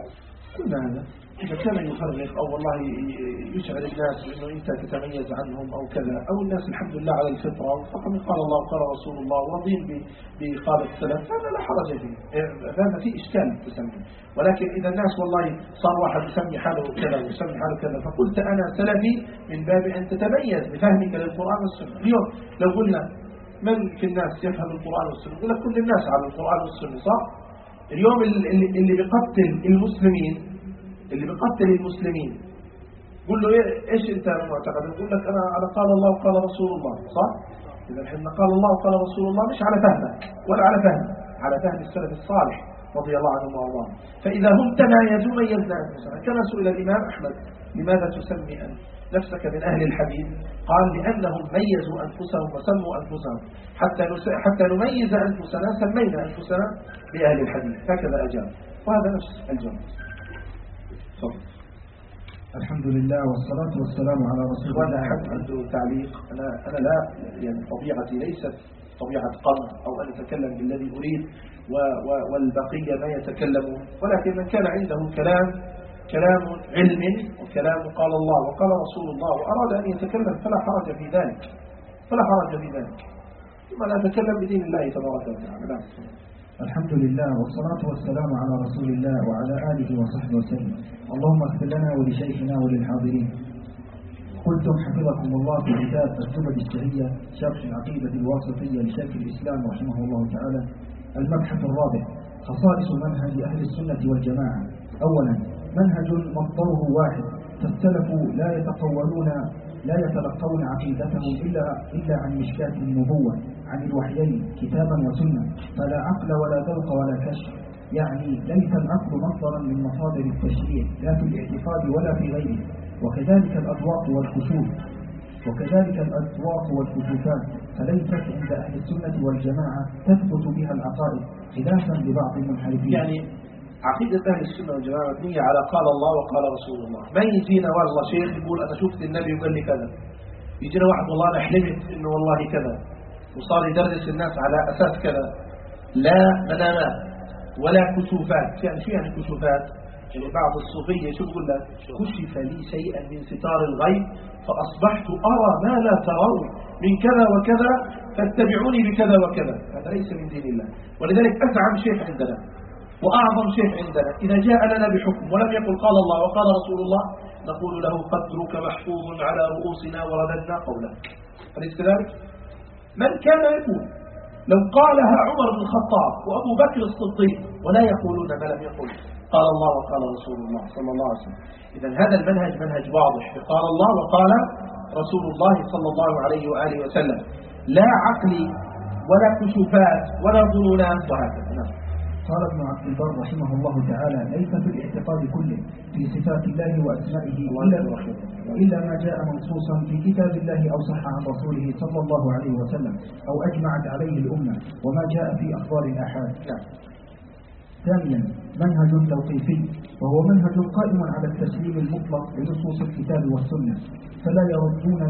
كل هذا إذا كان يفرق أو والله يشعر الناس بأنه أنت تتميز عنهم أو كذا، أو الناس الحمد لله على الفطرة فقط قال الله وقال رسول الله وراضين بقال السلف، هذا لا حرج فيه، هذا في إشكال تسميه. ولكن إذا الناس والله صار واحد يسمي حاله كذا ويسمي حاله كذا فقلت أنا سلفي من باب أن تتميز بفهمك للقرآن والسنة. اليوم لو قلنا من في الناس يفهم القرآن والسنة، يقول لك كل الناس على القرآن والسنة، صح؟ اليوم اللي بيقتل المسلمين، قل له ايش انت معتقد؟ يقول لك انا قال الله وقال رسول الله، صح؟ اذا احنا قال الله وقال رسول الله مش على فهمك ولا على فهم، على فهم السلف الصالح رضي الله عنهم وارضاهم. فاذا هم تمايزوا ميزنا مثلا. كما سئل الامام احمد لماذا تسمي نفسك من اهل الحديث؟ قال لانهم ميزوا انفسهم وسموا انفسهم، حتى نميز انفسنا سمينا انفسنا باهل الحديث، هكذا اجاب. وهذا نفس الجواب. الحمد لله والصلاة والسلام على رسول الله. وأنا عنده تعليق. أنا لا يعني طبيعتي ليست طبيعة قمر أو أن أتكلم بالذي أريد والبقية ما يتكلمون، ولكن من كان عنده كلام علم وكلام قال الله وقال رسول الله وأراد أن يتكلم فلا حرج في ذلك، ثم لا أتكلم بدين الله تبارك وتعالى. الحمد لله والصلاة والسلام على رسول الله وعلى آله وصحبه وسلم. اللهم اغفر لنا ولشيخنا وللحاضرين. قلتم حفظكم الله في كتاب الزبد الشهية شرح العقيدة الواسطية لشيخ الإسلام رحمه الله تعالى المبحث الرابع: خصائص منهج أهل السنة والجماعة. أولا، منهج مصدره واحد، فالسلف لا يتلقون عقيدتهم إلا عن مشكاة النبوة، عن الوحيين كتابا وسنة، فلا عقل ولا ذوق ولا كشف، يعني ليس العقل مصدرا من مصادر التشريع لا في الاعتقاد ولا في غيره. وكذلك الأذواق والكشوفات فليست عند أهل السنة والجماعة تثبت بها العقائد خلافا لبعض المنحرفين. يعني عقيدة أهل السنة والجماعة مبنية على قال الله وقال رسول الله. ما يجينا والله شيخ يقول أنا شفت النبي وقال لي كذا، يجينا واحد والله أنا حلمت إنه والله كذا وصار يدرس الناس على أساس كذا. لا منامات ولا كشوفات. يعني شو يعني كشوفات؟ يعني بعض الصوفية شو بقول لك؟ كشف لي شيئا من ستار الغيب فأصبحت أرى ما لا ترون من كذا وكذا فاتبعوني بكذا وكذا. هذا ليس من دين الله. ولذلك أزعم شيخ عندنا وأعظم شيء عندنا إذا جاء لنا بحكم ولم يقل قال الله وقال رسول الله نقول له قدرك محفوظ على رؤوسنا ورددنا قولك. أليس كذلك؟ من كان يقول لو قالها عمر بن الخطاب وأبو بكر الصديق ولا يقولون ما لم يقل قال الله وقال رسول الله صلى الله عليه وسلم. إذا هذا المنهج منهج واضح قال الله وقال رسول الله صلى الله عليه وآله وسلم، لا عقل ولا كشوفات ولا ظنونات وهكذا. قال ابن عبد البر رحمه الله تعالى: ليس في الاعتقاد كله في صفات الله وأسمائه إلا ما جاء منصوصا في كتاب الله أو صح عن رسوله صلى الله عليه وسلم أو أجمعت عليه الأمة وما جاء في أخبار الآحاد. ثانيا، منهج توقيفي، وهو منهج قائم على التسليم المطلق لنصوص الكتاب والسنة فلا يردون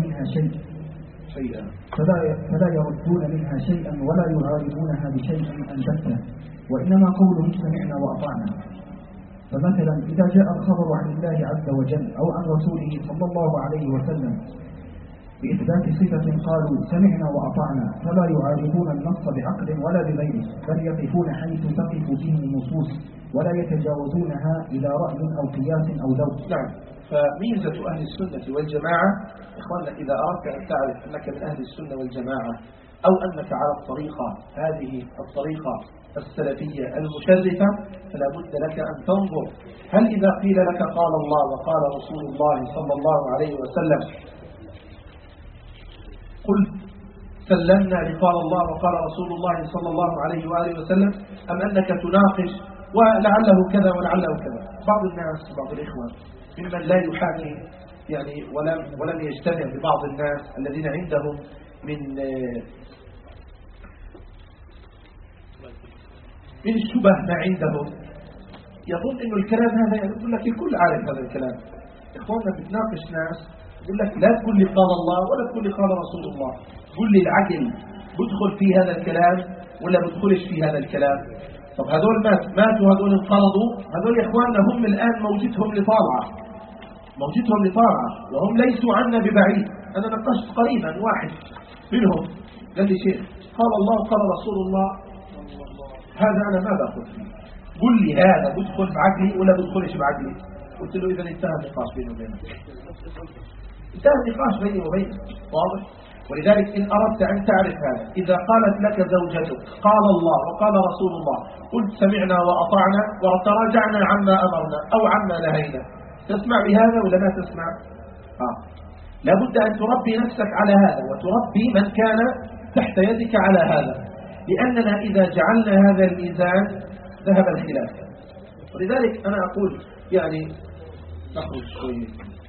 منها شيئا ولا يعارضونها بشيء أنبته، وإنما قولهم سمعنا وأطعنا. فمثلا إذا جاء الخبر عن الله عز وجل أو عن رسوله صلى الله عليه وسلم بإثبات صفة قالوا سمعنا وأطعنا، فلا يعارضون النص بعقل ولا بغيره، بل يقفون حيث تقف به النصوص ولا يتجاوزونها إلى رأي أو قياس أو ذوق. نعم. فميزة أهل السنة والجماعة إخواننا إذا أردت أن تعرف أنك من أهل السنة والجماعة أو أنك على هذه الطريقة السلفية المشرفة فلا بد لك أن تنظر هل إذا قيل لك قال الله وقال رسول الله صلى الله عليه وسلم قل سلمنا لقال الله وقال رسول الله صلى الله عليه وآله وسلم أم أنك تناقش ولعله كذا ولعله كذا. بعض الناس بعض الإخوان ممن لا يحامي يعني ولم يجتمع ببعض الناس الذين عندهم من الشبه ما عندهم يظن إنه الكلام هذا يعني يقول لك الكل عارف هذا الكلام. إخواننا بتناقش ناس يقول لك لا تقول لي قال الله ولا تقول لي قال رسول الله، قل لي العقل بدخل في هذا الكلام ولا بدخلش في هذا الكلام. طب هذول ماتوا هذول انقرضوا، هذول يا إخواننا هم الآن موجتهم لطالعة وهم ليسوا عنا ببعيد. أنا نقشت قريبا واحد منهم قال لي شيخ قال الله قال رسول الله، هذا أنا ما باخذ فيه، قل لي هذا بدخل بعقلي ولا بدخلش بعقلي؟ قلت له إذا انتهى النقاش بيني وبينك، انتهى النقاش بيني وبينك، واضح؟ ولذلك إن أردت أن تعرف هذا، إذا قالت لك زوجتك قال الله وقال رسول الله قلت سمعنا وأطعنا وتراجعنا عما أمرنا أو عما نهينا، تسمع بهذا ولا ما تسمع؟ لابد أن تربي نفسك على هذا وتربي من كان تحت يدك على هذا، لأننا إذا جعلنا هذا الميزان ذهب الخلاف. ولذلك أنا أقول يعني نخرج شوي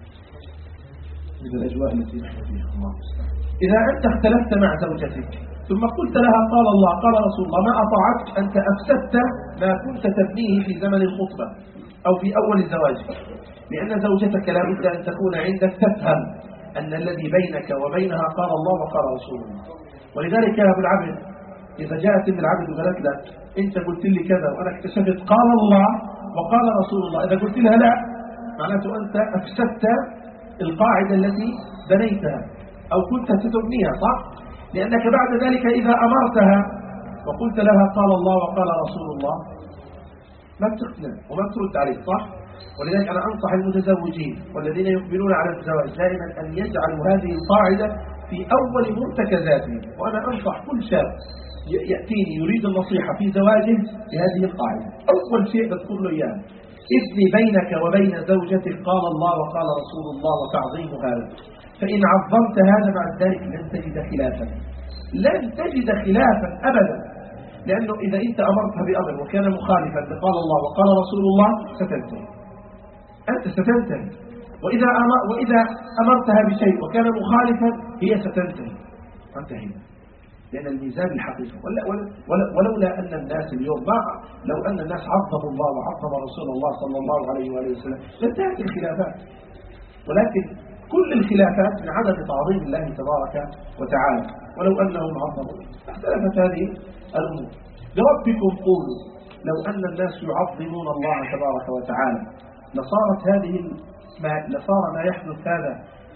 من الأجواء التي نحن فيها. الله إذا أنت اختلفت مع زوجتك ثم قلت لها قال الله قال رسول الله ما أطاعتك، أنت أفسدت ما كنت تبنيه في زمن الخطبة أو في أول الزواج، لأن زوجتك لا بد أن تكون عندك تفهم أن الذي بينك وبينها قال الله وقال رسول الله. ولذلك يا أبو العبد إذا جاءت ابن العبد وقالت لك أنت قلت لي كذا وأنا اكتشفت قال الله وقال رسول الله، إذا قلت لها لا معناته أنت أفسدت القاعدة التي بنيتها أو كنت ستبنيها، صح؟ لأنك بعد ذلك إذا أمرتها وقلت لها قال الله وقال رسول الله ما بتقتنع وما بترد عليك، صح؟ ولذلك أنا أنصح المتزوجين والذين يقبلون على الزواج دائما أن يجعلوا هذه القاعدة في أول مرتكزاتهم. وأنا أنصح كل شاب يأتيني يريد النصيحة في زواجه بهذه القاعدة، أول شيء بذكر له إياه ابني بينك وبين زوجتك قال الله وقال رسول الله وتعظيم هذا، فإن عظمت هذا بعد ذلك لن تجد خلافا، لن تجد خلافا أبدا، لأنه إذا أنت أمرتها بأمر وكان مخالفا لقال الله وقال رسول الله ستنتهي، أنت ستنتهي. وإذا أمرتها بشيء وكان مخالفا هي ستنتهي، انتهينا. لأن الميزان الحقيقي ولولا أن الناس اليوم لو أن الناس عظموا الله وعظم رسول الله صلى الله عليه وآله وسلم لانتهت الخلافات، ولكن كل الخلافات من عدم تعظيم الله تبارك وتعالى، ولو أنهم عظموا اختلفت هذه الأمور. بربكم قولوا لو أن الناس يعظمون الله تبارك وتعالى لصار ما يحدث هذا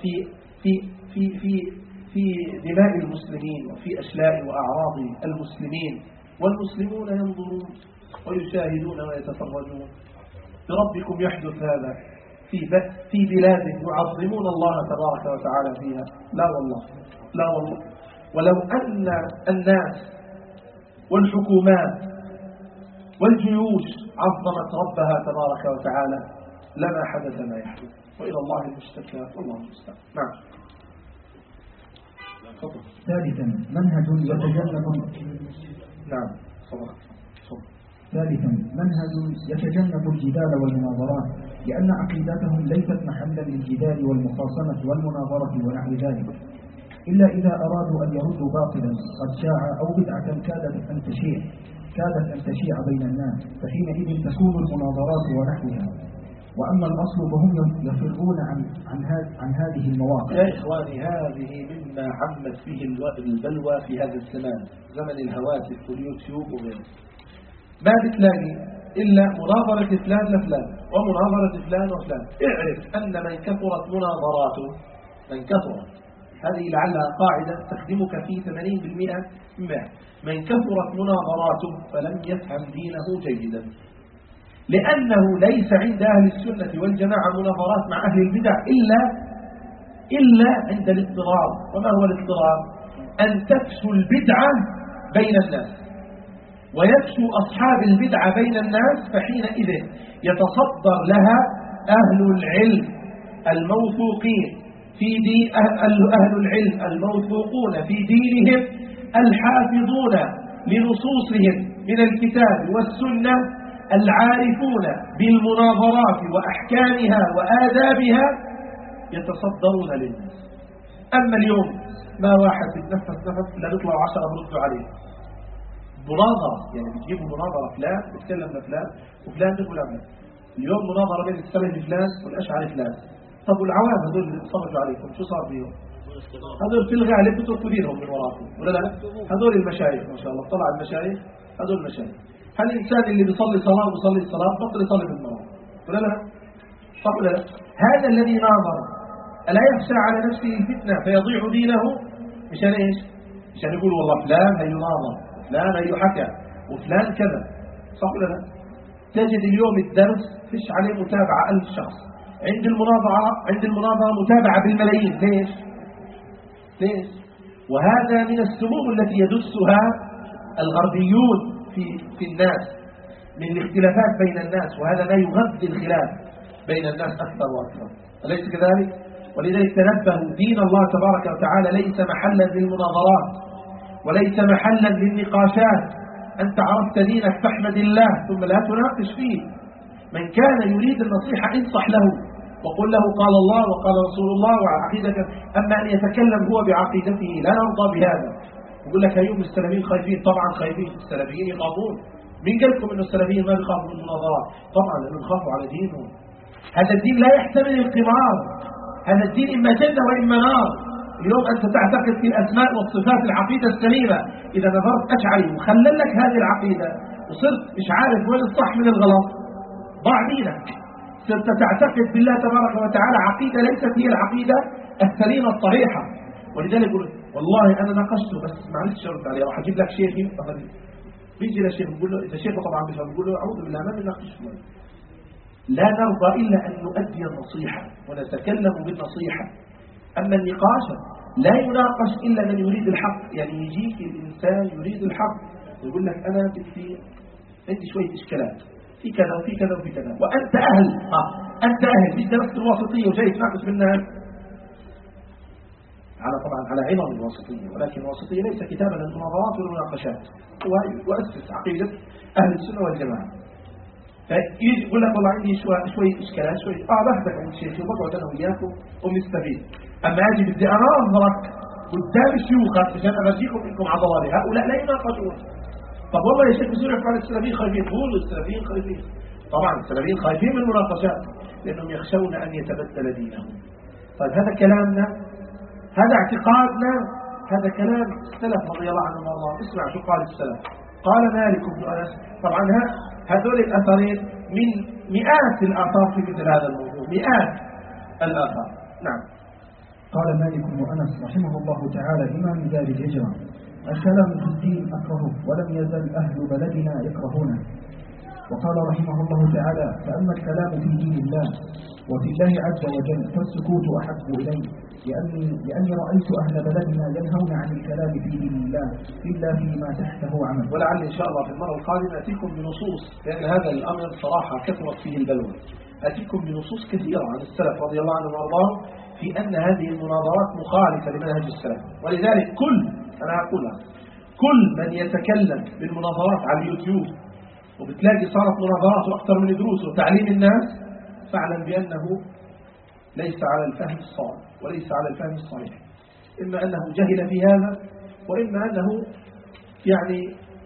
في دماء المسلمين وفي أشلاء وأعراض المسلمين، والمسلمون ينظرون ويشاهدون ويتفرجون. بربكم يحدث هذا في بلاد يعظمون الله تبارك وتعالى فيها؟ لا والله، لا والله. ولو أن الناس والحكومات والجيوش عظمت ربها تبارك وتعالى لما حدث ما يحدث، وإلى الله المشتكى والله المستعان. نعم. ثالثا منهج يتجنب الجدال والمناظرات، لأن عقيدتهم ليست محلا للجدال والمخاصمة والمناظرة ونحو ذلك، إلا إذا أرادوا أن يردوا باطلا قد شاع أو بدعة كادت أن تشيع بين الناس، فحينئذ تكون المناظرات ونحوها. وأما الأصل فهم يفرون عن هذه المواقع. يا إخواني هذه مما عمت فيه البلوى في هذا الزمان، زمن الهواتف واليوتيوب وغيره. ما بتلاقي إلا مناظرة فلان لفلان ومناظرة فلان وفلان. اعرف أن من كثرت مناظراته، هذه لعلها قاعدة تخدمك في 80% من كثرت مناظراته فلم يفهم دينه جيدا، لأنه ليس عند أهل السنة والجماعة مناظرات مع أهل البدع إلا عند الاضطرار. وما هو الاضطرار؟ أن تفشو البدعة بين الناس ويفشو أصحاب البدعة بين الناس، فحينئذ يتصدر لها أهل العلم الموثوقين أهل العلم الموثوقون في دينهم الحافظون لنصوصهم من الكتاب والسنة، العارفون بالمناظرات وأحكامها وآدابها، يتصدرون للناس. أما اليوم ما واحد بيتنفس نفس لا يطلع 10 بردوا عليه مناظرة، يعني بتجيبوا مناظرة فلان بتكلم لفلان وفلان بيقول عمل. اليوم مناظرة بين السلفي فلان والأشعري فلان. طب والعوام هذول اللي بيتفرجوا عليكم شو صار فيهم؟ هذول في الغالب بتركوا دينهم من وراكم ولا لا؟ هذول المشايخ ما شاء الله، طلع المشايخ هذول المشايخ هل الإنسان اللي بيصلي صلاة وبيصلي الصلاة بطل يصلي بالمرض ولا لا؟ صح ولا لا؟ هذا الذي ناظر ألا يخشى على نفسه الفتنة فيضيع دينه مشان إيش؟ مشان يقول والله فلان هيناظر فلان هيحكى وفلان كذا، صح ولا لا؟ تجد اليوم الدرس فيش عليه متابعة 1000 شخص، عند المناظرة متابعة بالملايين. ليش؟ وهذا من السموم التي يدسها الغربيون في الناس من الاختلافات بين الناس، وهذا ما يغذي الخلاف بين الناس أكثر وأكثر، أليس كذلك؟ ولذلك تنبهوا، دين الله تبارك وتعالى ليس محلا للمناظرات وليس محلا للنقاشات. أنت عرفت دينك فاحمد الله ثم لا تناقش فيه. من كان يريد النصيحة انصح له وقل له قال الله وقال رسول الله وعقيدك. أما أن يتكلم هو بعقيدته لا نرضى بهذا. يقول لك هيوم السلفيين خايفين، طبعا خايفين، السلفيين يخافون. مين قال لكم أن السلفيين ما بيخافوا من المناظرات؟ طبعا لأنهم يخافوا على دينهم. هذا الدين لا يحتمل القمار، هذا الدين إما جنة وإما نار. اليوم أنت تعتقد في الأسماء والصفات العقيدة السليمة، إذا نظرت أشعري وخلل لك هذه العقيدة وصرت مش عارف وين الصح من الغلط ضاع دينك. صرت تعتقد بالله تبارك وتعالى عقيدة ليست هي العقيدة السليمة الصحيحة. ولذلك يقول والله أنا ناقشته بس معلش شرط عليه، راح أجيب لك شيخي بيجي لشيخ بيقول له إذا شيخه طبعا بيفهم بيقول له أعوذ بالله ما بنناقش. لا نرضى إلا أن نؤدي النصيحة ونتكلم بالنصيحة. أما النقاش لا يناقش إلا من يريد الحق. يعني يجيك الإنسان يريد الحق يقول لك أنا بدي عندي شوية إشكالات في كذا وفي كذا وفي كذا، وأنت أهل أنت أهل مش درست الواسطية وجاي تناقش بالناس طبعا على عظم الواسطية، ولكن الواسطية ليس كتابا للمناظرات والمناقشات، هو يؤسس عقيدة أهل السنة والجماعة. فيجي يقول لك والله عندي شوية إشكالات شوية بحثك عند الشيخ وبقعد أنا وياكم ونستفيد. أما أجي بدي أناظرك قدام شيوخك عشان أرجيكم منكم عضلاتي، هؤلاء لا يناقشون. طب والله يا شيخ بيصير يحكوا عن السلفيين خايفين، قولوا السلفيين خايفين. طبعا السلفيين خايفين من المناقشات لأنهم يخشون أن يتبدل دينهم. طيب هذا كلامنا، هذا اعتقادنا، هذا كلام السلف رضي الله عنهم وارضاهم. اسمع شو قال السلف. قال مالك بن أنس، طبعا هذول الأثرين من مئات الآثار في مثل هذا الموضوع، مئات الآثار. نعم. قال مالك بن أنس رحمه الله تعالى إمام دار الهجرة: الكلام في الدين أكرهه ولم يزل أهل بلدنا يكرهونه. وقال رحمه الله تعالى: فأما الكلام في دين الله وفي الله عز وجل فالسكوت أحب إلي، لأني رأيت أهل بلدنا ينهون عن الكلام في دين الله إلا فيما تحته عمل. ولعل إن شاء الله في المرة القادمة أتيكم بنصوص، لأن هذا الأمر صراحة كثرت فيه البلوى. أتيكم بنصوص كثيرة عن السلف رضي الله عنهم وارضاهم في أن هذه المناظرات مخالفة لمنهج السلف. ولذلك أنا أقولها، كل من يتكلم بالمناظرات على اليوتيوب وبتلاقي صارت مناظرات أكثر من دروس وتعليم الناس، فاعلم بأنه ليس على الفهم الصالح وليس على الفهم الصحيح. إما أنه جهل في هذا وإما أنه يعني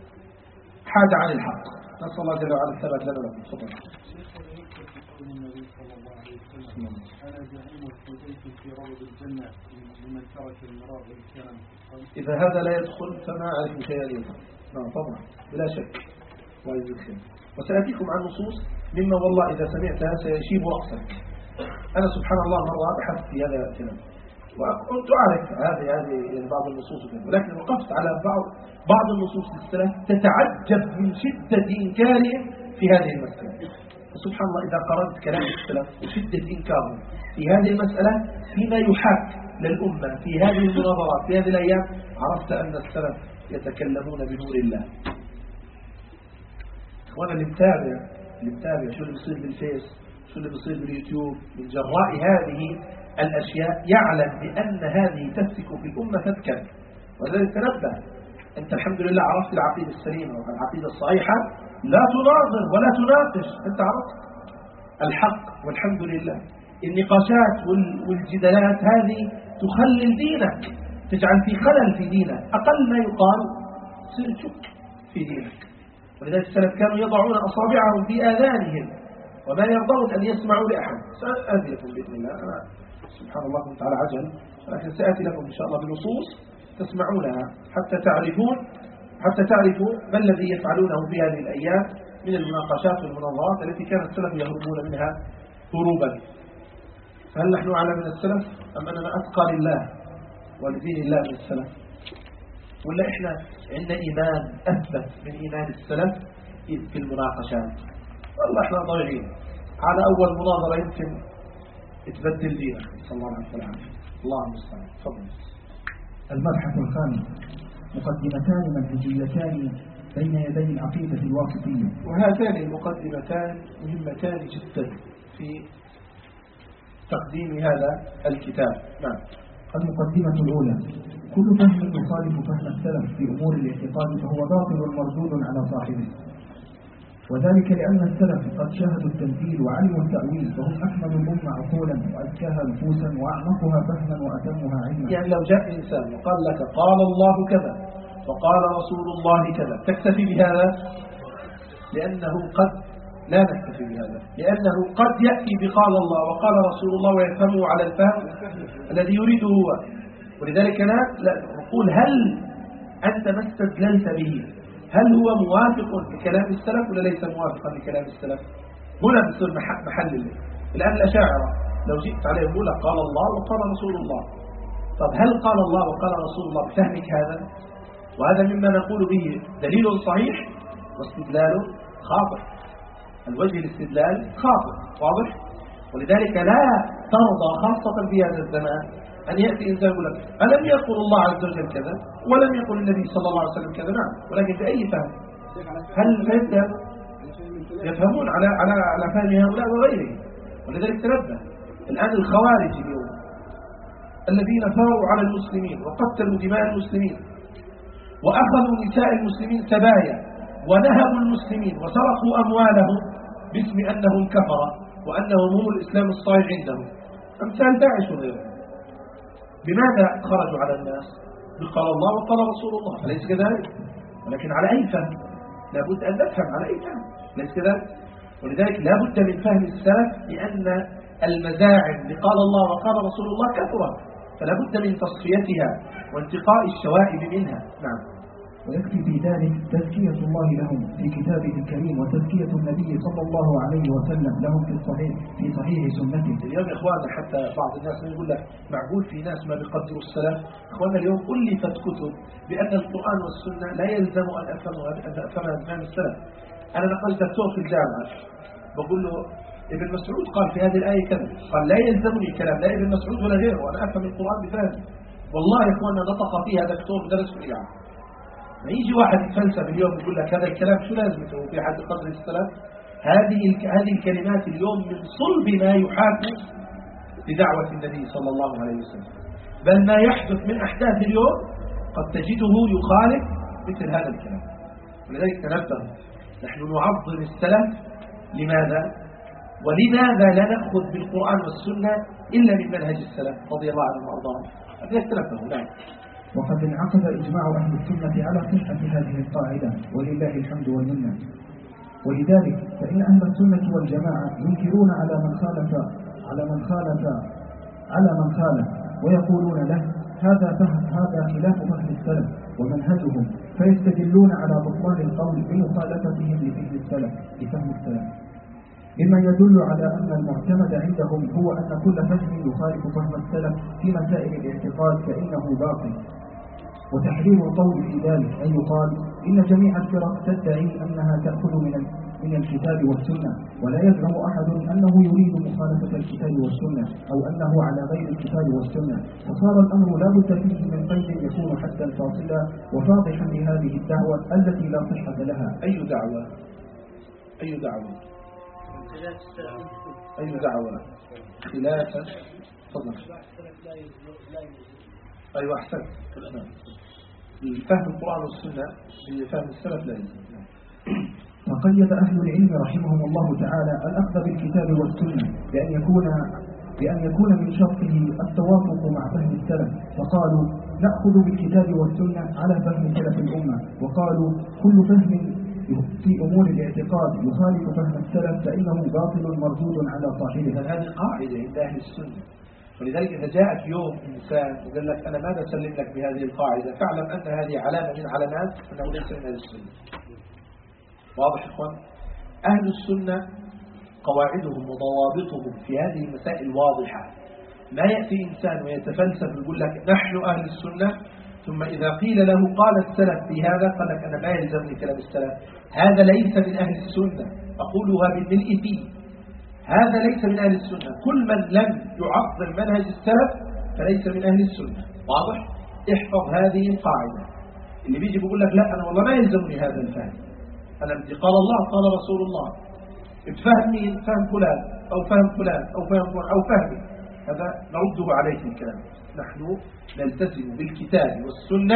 حاد عن الحق. نسأل الله جل وعلا الثبات لنا ولكم. تفضل. النبي صلى الله عليه وسلم: أنا زعيم الحديث في روض الجنة لمن ترك المراد والكلام. إذا هذا لا يدخل فما أعرف شيئا يدخل. نعم طبعا بلا شك ويدخل. وسأتيكم عن نصوص مما والله إذا سمعتها سيشيب رأسك. أنا سبحان الله مرة بحثت في هذا الكلام وكنت أعرف هذه بعض النصوص، ولكن وقفت على بعض النصوص للسلف تتعجب من شدة إنكارهم في هذه المسألة. سبحان الله إذا قرأت كلام السلف وشدة إنكارهم في هذه المسألة فيما يحاك للأمة في هذه المناظرات في هذه الأيام، عرفت أن السلف يتكلمون بنور الله. إخوانا اللي متابع شو اللي بيصير بالفيس، شو اللي بيصير باليوتيوب من جراء هذه الأشياء يعلم بأن هذه تفتك في الأمة فتكا. ولذلك تنبه، أنت الحمد لله عرفت العقيدة السليمة والعقيدة الصحيحة، لا تناظر ولا تناقش، أنت عرفت الحق والحمد لله. النقاشات والجدالات هذه تخلل دينك، تجعل في خلل في دينك، أقل ما يقال تصير تشك في دينك. ولذلك السلف كانوا يضعون أصابعهم في آذانهم وما يرضون أن يسمعوا لأحد. سأتي لكم بإذن الله، أنا سبحان الله كنت على عجل، لكن سأتي لكم إن شاء الله بنصوص تسمعونها حتى تعرفون حتى تعرفوا ما الذي يفعلونه في هذه الأيام من المناقشات والمناظرات التي كان السلف يهربون منها هروبا. فهل نحن أعلى من السلف أم أننا أتقى لله ولدين الله من السلف؟ ولا إحنا عندنا إيمان أثبت من إيمان السلف في المناقشات؟ والله إحنا ضايعين، على أول مناظرة يمكن تبدل دينك. صلى الله عليه وسلم. الله المستعان. تفضل. المبحث الخامس: مقدمتان منهجيتان بين يدي العقيدة الواسطية. وهاتان المقدمتان مهمتان جدا في تقديم هذا الكتاب. نعم. المقدمة الأولى: كل فهم يخالف فهم السلف في أمور الاعتقاد فهو باطل مردود على صاحبه، وذلك لأن السلف قد شاهدوا التنزيل وعلموا التأويل، فهم أكمل الأمة عقولا وأزكاها نفوسا وأعمقها فهما وأتمها علما. يعني لو جاء إنسان وقال لك قال الله كذا وقال رسول الله كذا تكتفي بهذا؟ لأنه قد لا نكتفي بهذا، لأنه قد يأتي بقال الله وقال رسول الله ويفهمه على الفهم الذي يريده هو. ولذلك لا نقول هل أنت ما استدللت به هل هو موافق لكلام السلف ولا ليس موافقا لكلام السلف؟ هنا بصير محل اللي. الآن الأشاعرة لو جئت عليهم يقول قال الله وقال رسول الله. طب هل قال الله وقال رسول الله بفهمك هذا؟ وهذا مما نقول به دليل صحيح واستدلال خاطئ. الوجه الاستدلال خاطئ واضح. ولذلك لا ترضى خاصة في هذا الزمان أن يأتي إنسان يقول لك ألم يقل الله عز وجل كذا ولم يقل النبي صلى الله عليه وسلم كذا؟ نعم، ولكن بأي فهم؟ هل فهم يفهمون على فهم هؤلاء وغيرهم؟ ولذلك تنبه الآن الخوارج اليوم الذين ثاروا على المسلمين وقتلوا دماء المسلمين وأخذوا نساء المسلمين سبايا ونهبوا المسلمين وسرقوا أموالهم باسم أنهم كفرة وأنهم هم الإسلام الصحيح عندهم، أمثال داعش وغيرهم. بماذا خرجوا على الناس؟ بقال الله وقال رسول الله، أليس كذلك؟ ولكن على أي فهم؟ لابد أن نفهم على أي فهم، أليس كذلك؟ ولذلك لابد من فهم السلف، لأن المزاعم بقال الله وقال رسول الله كثرة، فلابد من تصفيتها وانتقاء الشوائب منها. نعم. ويكفي في ذلك تزكية الله لهم في كتابه الكريم وتزكية النبي صلى الله عليه وسلم لهم في صحيح سنته. اليوم يا إخواننا حتى بعض الناس يقول لك معقول في ناس ما بيقدروا السلف. إخواننا اليوم ألفت كتب بأن القرآن والسنة لا يلزم أن أفهمها بفهم السلف. أنا نقلت دكتور في الجامعة بقول له ابن مسعود قال في هذه الآية كذا، قال لا يلزمني كلام لا ابن مسعود ولا غيره وأنا أفهم القرآن بفهم. والله يا إخواننا نطق فيها دكتور درس في الجامعة. ما يجي واحد يتفلسف اليوم يقول لك هذا الكلام شو لازمته في حد قدر السلف؟ هذه الكلمات اليوم من صلب ما يحاكي لدعوة النبي صلى الله عليه وسلم، بل ما يحدث من أحداث اليوم قد تجده يخالف مثل هذا الكلام. ولذلك تنبه نحن نعظم السلف. لماذا؟ ولماذا لا نأخذ بالقرآن والسنة إلا من منهج السلف رضي الله عنهم وأرضاهم؟ تنبهوا. نعم. وقد انعقد إجماع أهل السنة على صحة هذه القاعدة ولله الحمد والمنة. ولذلك فإن أهل السنة والجماعة ينكرون على من خالف ويقولون له هذا خلاف فهم السلف ومنهجهم، فيستدلون على بطلان القول بمخالفتهم لفهم السلف، مما يدل على أن المعتمد عندهم هو أن كل فهم يخالف فهم السلف في مسائل الاعتقاد فإنه باطل. وتحرير القول في ذلك أن يقال إن جميع الفرق تدعي أنها تأخذ من الكتاب والسنة، ولا يزعم أحد أنه يريد مخالفة الكتاب والسنة أو أنه على غير الكتاب والسنة، فصار الأمر لا بد فيه من قيد يكون حتى فاصلا وفاضحا لهذه الدعوة التي لا صحة لها. أي دعوة؟ خلافا. تفضل. أيوة أحسن. فهم القرآن والسنة بفهم السلف لا يلزم. فقيد أهل العلم رحمهم الله تعالى الأخذ بالكتاب والسنة بأن يكون من شرطه التوافق مع فهم السلف، فقالوا نأخذ بالكتاب والسنة على فهم سلف الأمة، وقالوا كل فهم في أمور الاعتقاد يخالف فهم السلف فإنه باطل مردود على صاحبه. هذه قاعدة عند أهل السنة، ولذلك إذا جاءك يوم إنسان وقال لك أنا ماذا أسلم لك بهذه القاعدة، فاعلم أن هذه علامة من علامات أنه ليس من أهل السنة. واضح يا إخوان؟ أهل السنة قواعدهم وضوابطهم في هذه المسائل واضحة. ما يأتي إنسان ويتفلسف ويقول لك نحن أهل السنة، ثم إذا قيل له قال السلف في هذا قال لك أنا ما يلزمني كلام السلف، هذا ليس من أهل السنة. أقولها بالملء فيه، هذا ليس من أهل السنة. كل من لم يعظم منهج السلف فليس من أهل السنة. واضح؟ احفظ هذه القاعدة. اللي بيجي بيقول لك لا أنا والله ما يلزمني هذا الفهم، أنا بدي قال الله قال رسول الله، بتفهم مين؟ فهم فلان أو فهم فلان أو فهم فلان أو فهمي، هذا نرده عليه الكلام. نحن نلتزم بالكتاب والسنة.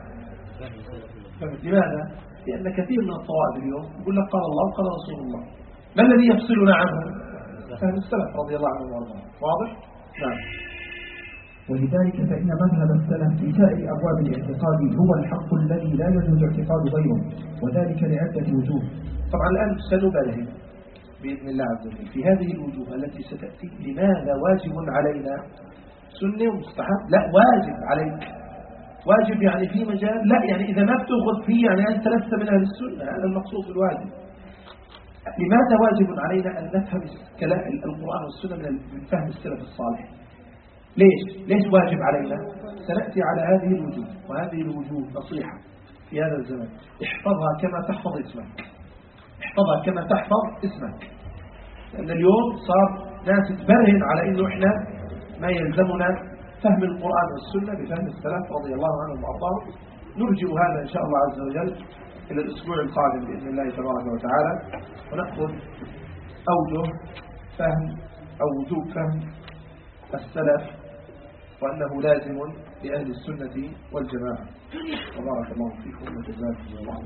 لماذا؟ لأن كثير من الطوائف اليوم يقول لك قال الله قال رسول الله. ما الذي يفصلنا عنه؟ فهم السلف رضي الله عنهم وارضاهم. واضح؟ نعم. ولذلك فإن مذهب السلف في سائر أبواب الاعتقاد هو الحق الذي لا يجوز اعتقاد غيره، وذلك لعدة وجوه. طبعا الآن سنبالغ بإذن الله عز وجل في هذه الوجوه التي ستأتي. لماذا واجب علينا سنة ومستحب؟ لا، واجب عليك. واجب يعني في مجال، لا يعني إذا ما بتأخذ فيه يعني أنت لست من أهل السنة. هذا المقصود بالواجب. لماذا واجب علينا أن نفهم كلام القرآن والسنة من فهم السلف الصالح؟ ليش واجب علينا؟ سنأتي على هذه الوجوه، وهذه الوجوه نصيحة في هذا الزمن. احفظها كما تحفظ اسمك، احفظها كما تحفظ اسمك. لأن اليوم صار ناس تبرهن على إنه إحنا ما يلزمنا فهم القرآن والسنة بفهم السلف رضي الله عنهم وأرضاهم. نرجع هذا إن شاء الله عز وجل إلى الأسبوع القادم بإذن الله تبارك وتعالى، ونأخذ أوجه فهم أو وجوب فهم السلف، وأنه لازم لأهل السنة والجماعة. وبارك الله فيكم وجزاكم الله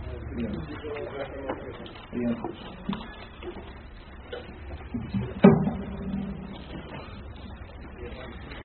خيرا.